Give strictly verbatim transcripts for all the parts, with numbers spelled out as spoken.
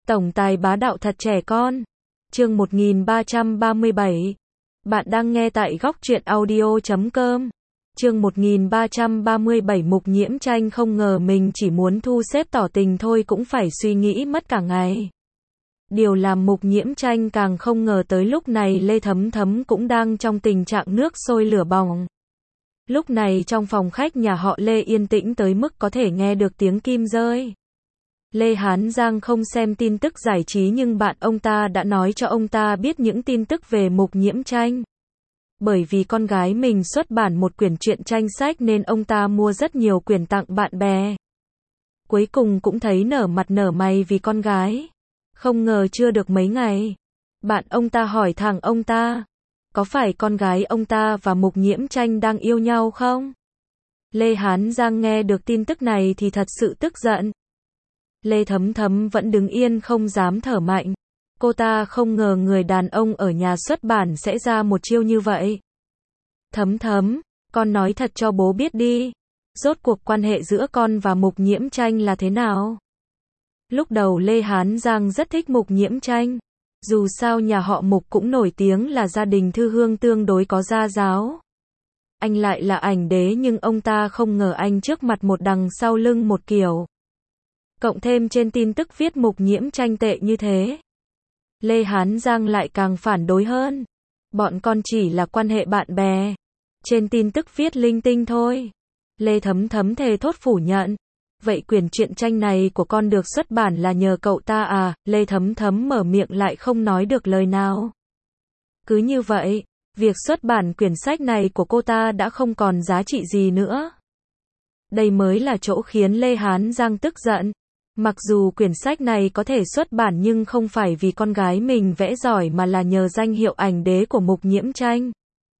Tổng tài bá đạo thật trẻ con. Chương một nghìn ba trăm ba mươi bảy. Bạn đang nghe tại góc truyện audio chấm com. Chương một nghìn ba trăm ba mươi bảy. Mục Nhiễm Tranh không ngờ mình chỉ muốn thu xếp tỏ tình thôi cũng phải suy nghĩ mất cả ngày. Điều làm Mục Nhiễm Tranh càng không ngờ tới lúc này Lê Thấm Thấm cũng đang trong tình trạng nước sôi lửa bỏng. Lúc này trong phòng khách nhà họ Lê yên tĩnh tới mức có thể nghe được tiếng kim rơi. Lê Hán Giang không xem tin tức giải trí nhưng bạn ông ta đã nói cho ông ta biết những tin tức về Mục Nhiễm Tranh. Bởi vì con gái mình xuất bản một quyển truyện tranh sách nên ông ta mua rất nhiều quyển tặng bạn bè. Cuối cùng cũng thấy nở mặt nở mày vì con gái. Không ngờ chưa được mấy ngày, bạn ông ta hỏi thẳng ông ta, có phải con gái ông ta và Mục Nhiễm Tranh đang yêu nhau không? Lê Hán Giang nghe được tin tức này thì thật sự tức giận. Lê Thấm Thấm vẫn đứng yên không dám thở mạnh. Cô ta không ngờ người đàn ông ở nhà xuất bản sẽ ra một chiêu như vậy. Thấm Thấm, con nói thật cho bố biết đi. Rốt cuộc quan hệ giữa con và Mục Nhiễm Tranh là thế nào? Lúc đầu Lê Hán Giang rất thích Mục Nhiễm Tranh. Dù sao nhà họ Mục cũng nổi tiếng là gia đình thư hương tương đối có gia giáo. Anh lại là ảnh đế nhưng ông ta không ngờ anh trước mặt một đằng sau lưng một kiểu. Cộng thêm trên tin tức viết Mục Nhiễm Tranh tệ như thế. Lê Hán Giang lại càng phản đối hơn. Bọn con chỉ là quan hệ bạn bè. Trên tin tức viết linh tinh thôi. Lê Thấm Thấm thề thốt phủ nhận. Vậy quyển truyện tranh này của con được xuất bản là nhờ cậu ta à? Lê Thấm Thấm mở miệng lại không nói được lời nào. Cứ như vậy, việc xuất bản quyển sách này của cô ta đã không còn giá trị gì nữa. Đây mới là chỗ khiến Lê Hán Giang tức giận. Mặc dù quyển sách này có thể xuất bản nhưng không phải vì con gái mình vẽ giỏi mà là nhờ danh hiệu ảnh đế của Mục Nhiễm Tranh.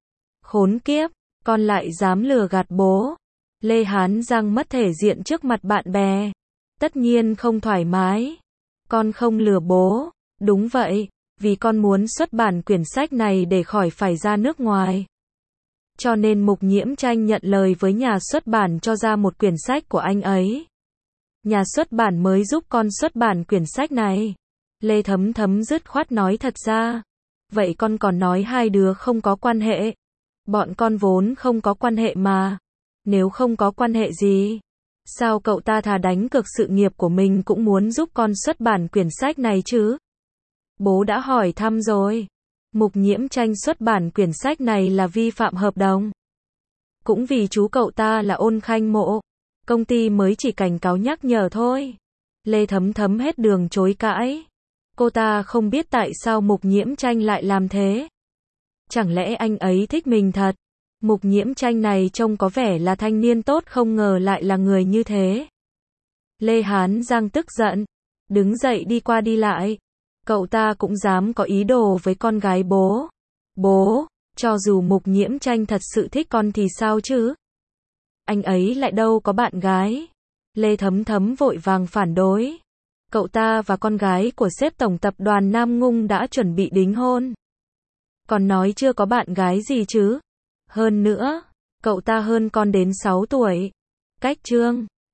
Khốn kiếp, con lại dám lừa gạt bố. Lê Hán Giang mất thể diện trước mặt bạn bè. Tất nhiên không thoải mái. Con không lừa bố. Đúng vậy, vì con muốn xuất bản quyển sách này để khỏi phải ra nước ngoài. Cho nên Mục Nhiễm Tranh nhận lời với nhà xuất bản cho ra một quyển sách của anh ấy. Nhà xuất bản mới giúp con xuất bản quyển sách này. Lê Thấm Thấm dứt khoát nói thật ra. Vậy con còn nói hai đứa không có quan hệ. Bọn con vốn không có quan hệ mà. Nếu không có quan hệ gì, sao cậu ta thà đánh cược sự nghiệp của mình cũng muốn giúp con xuất bản quyển sách này chứ? Bố đã hỏi thăm rồi. Mục Nhiễm Tranh xuất bản quyển sách này là vi phạm hợp đồng. Cũng vì chú cậu ta là Ôn Khanh Mộ. Công ty mới chỉ cảnh cáo nhắc nhở thôi. Lê Thấm Thấm hết đường chối cãi. Cô ta không biết tại sao Mục Nhiễm Tranh lại làm thế. Chẳng lẽ anh ấy thích mình thật? Mục Nhiễm Tranh này trông có vẻ là thanh niên tốt không ngờ lại là người như thế. Lê Hán Giang tức giận. Đứng dậy đi qua đi lại. Cậu ta cũng dám có ý đồ với con gái bố. Bố, cho dù Mục Nhiễm Tranh thật sự thích con thì sao chứ? Anh ấy lại đâu có bạn gái. Lê Thấm Thấm vội vàng phản đối. Cậu ta và con gái của sếp tổng tập đoàn Nam Ngung đã chuẩn bị đính hôn. Còn nói chưa có bạn gái gì chứ? Hơn nữa, cậu ta hơn con đến sáu tuổi. Cách trương.